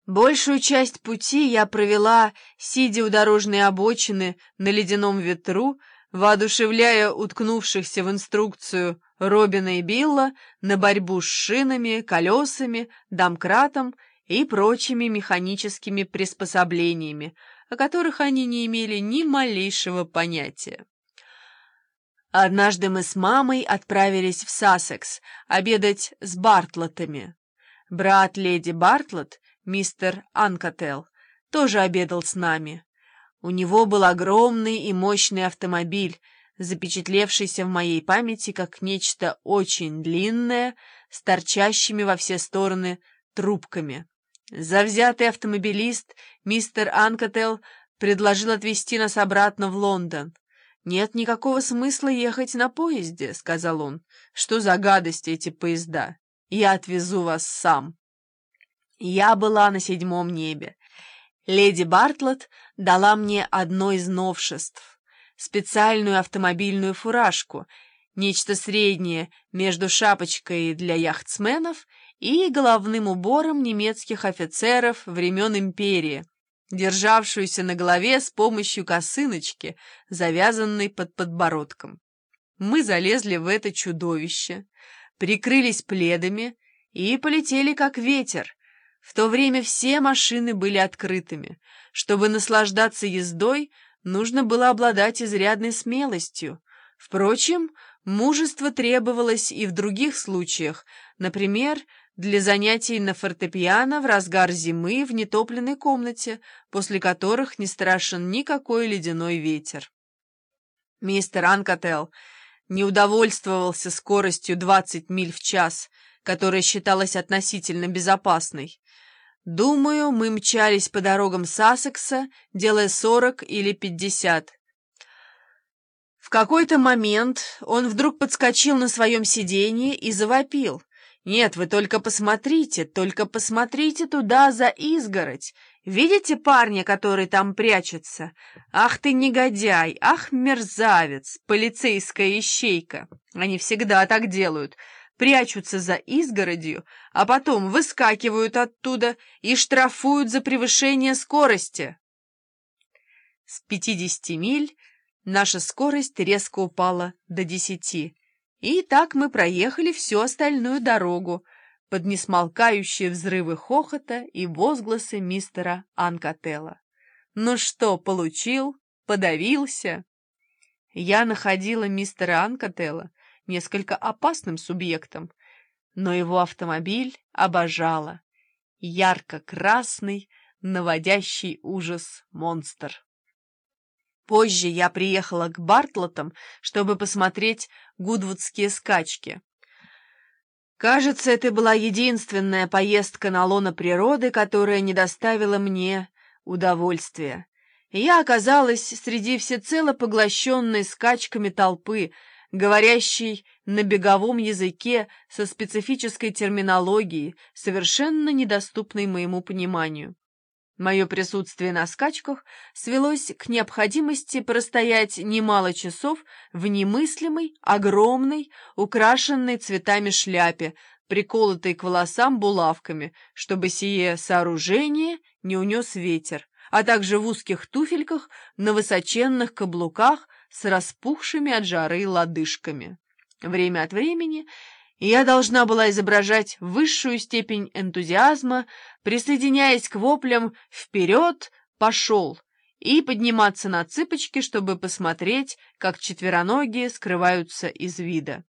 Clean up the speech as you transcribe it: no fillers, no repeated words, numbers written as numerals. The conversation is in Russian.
Большую часть пути я провела, сидя у дорожной обочины на ледяном ветру, воодушевляя уткнувшихся в инструкцию Робина и Билла на борьбу с шинами, колесами, домкратом и прочими механическими приспособлениями, о которых они не имели ни малейшего понятия. Однажды мы с мамой отправились в Сассекс обедать с Бартлеттами. Брат леди Бартлетт, мистер Анкотел, тоже обедал с нами. У него был огромный и мощный автомобиль, запечатлевшийся в моей памяти как нечто очень длинное, с торчащими во все стороны трубками. Завзятый автомобилист мистер Анкотел предложил отвезти нас обратно в Лондон. «Нет никакого смысла ехать на поезде», — сказал он. «Что за гадости эти поезда? Я отвезу вас сам». Я была на 7-м небе. Леди Бартлетт дала мне одно из новшеств — специальную автомобильную фуражку, нечто среднее между шапочкой для яхтсменов и головным убором немецких офицеров времен империи, державшуюся на голове с помощью косыночки, завязанной под подбородком. Мы залезли в это чудовище, прикрылись пледами и полетели как ветер. В то время все машины были открытыми. Чтобы наслаждаться ездой, нужно было обладать изрядной смелостью. Впрочем, мужество требовалось и в других случаях, например, для занятий на фортепиано в разгар зимы в нетопленной комнате, после которых не страшен никакой ледяной ветер. Мистер Анкотел не удовольствовался скоростью 20 миль в час, которая считалась относительно безопасной. Думаю, мы мчались по дорогам Сассекса, делая 40 или 50. В какой-то момент он вдруг подскочил на своем сиденье и завопил: «Нет, вы только посмотрите туда за изгородь! Видите парня, который там прячется? Ах ты негодяй, ах мерзавец, полицейская ищейка! Они всегда так делают». Прячутся за изгородью, а потом выскакивают оттуда и штрафуют за превышение скорости. С 50 миль наша скорость резко упала до 10, и так мы проехали всю остальную дорогу под несмолкающие взрывы хохота и возгласы мистера Анкотела. «Ну что, получил? Подавился?» Я находила мистера Анкотела несколько опасным субъектом, но его автомобиль обожала. Ярко-красный, наводящий ужас монстр. Позже я приехала к Бартлеттам, чтобы посмотреть гудвудские скачки. Кажется, это была единственная поездка на лоно природы, которая не доставила мне удовольствия. Я оказалась среди всецело поглощенной скачками толпы, говорящий на беговом языке со специфической терминологией, совершенно недоступной моему пониманию. Мое присутствие на скачках свелось к необходимости простоять немало часов в немыслимой, огромной, украшенной цветами шляпе, приколотой к волосам булавками, чтобы сие сооружение не унес ветер, а также в узких туфельках на высоченных каблуках с распухшими от жары лодыжками. Время от времени я должна была изображать высшую степень энтузиазма, присоединяясь к воплям «Вперед! Пошел!» и подниматься на цыпочки, чтобы посмотреть, как четвероногие скрываются из вида.